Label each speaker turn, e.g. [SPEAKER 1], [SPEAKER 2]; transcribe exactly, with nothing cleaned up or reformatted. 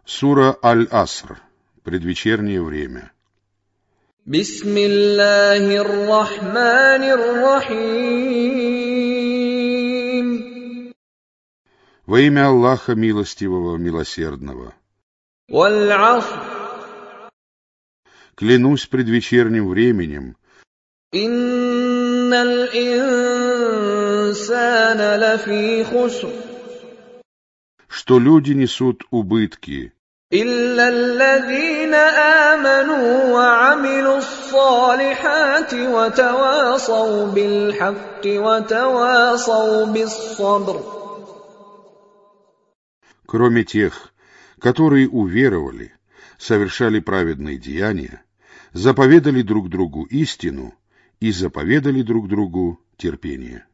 [SPEAKER 1] Сура Аль-Аср. Предвечернее время.
[SPEAKER 2] Бисмиллахир-рахманир-рахим.
[SPEAKER 1] Во имя Аллаха Милостивого, Милосердного.
[SPEAKER 2] Валь-аср.
[SPEAKER 1] Клянусь предвечерним временем.
[SPEAKER 2] Инналь инсана лафи хуср.
[SPEAKER 1] Что люди несут убытки.
[SPEAKER 2] إلا الذين آمنوا وعملوا الصالحات وتواصوا بالحق وتواصوا بالصبر.
[SPEAKER 1] Кроме тех, которые уверовали, совершали праведные деяния, заповедали друг другу истину и заповедали друг другу терпение.